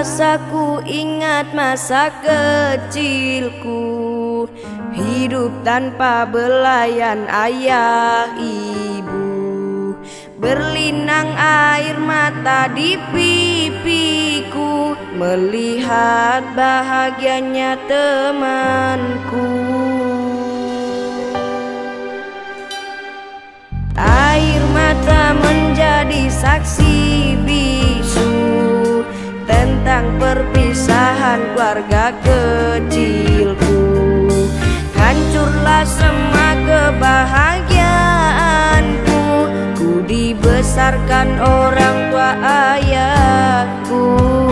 rasaku ingat masa kecilku, hidup tanpa belayan ayah ibu. Berlinang air mata di pipiku, melihat bahagianya temanku. Air mata menjadi saksi bisu tentang perpisahan keluarga kecilku. Hancurlah semua kebahagiaanku, ku dibesarkan orang tua ayahku.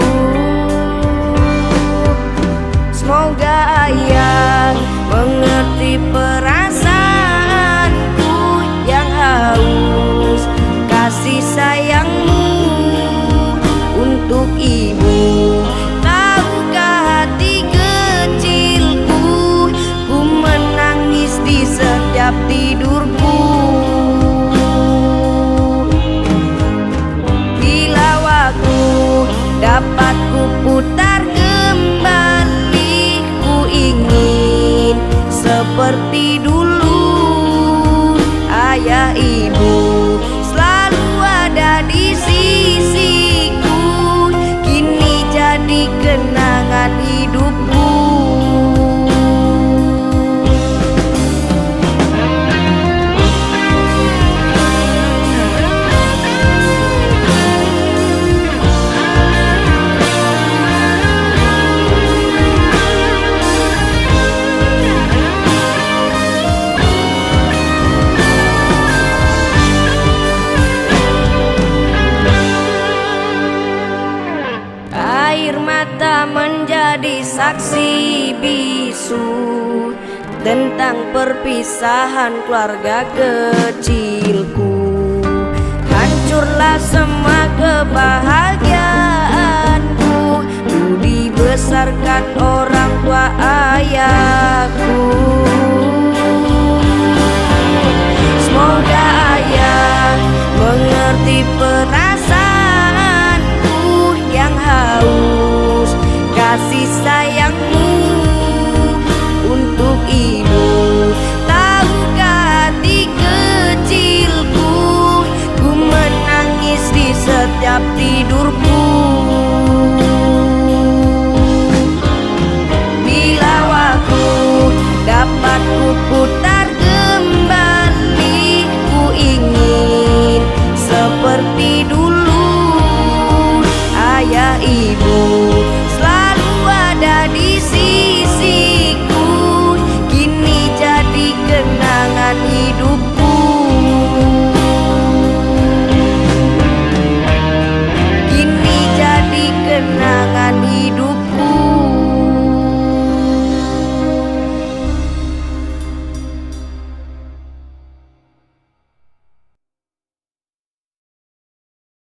Semoga ayah mengerti perasaanku yang haus kasih sayangmu untuk ibu. Tahukah hati kecilku, ku menangis di setiap tidurku. Bila waktu dapat ku putar kembali, ku ingin seperti dulu. Ayah ibu selalu ada di sisiku, kini jadi kenangan hidupku. Air mata menjadi saksi bisu tentang perpisahan keluarga kecilku. Hancurlah semua kebahagiaanku, ku dibesarkan orang tua ayahku. Semoga ayah mengerti perasaanku yang haus kasih sayangmu untuk ibu. Tahukah hati kecilku, ku menangis di setiap tidurku. Bila waktu dapat ku putar kembali, ku ingin seperti dulu. Ayah ibu selalu ada di sini.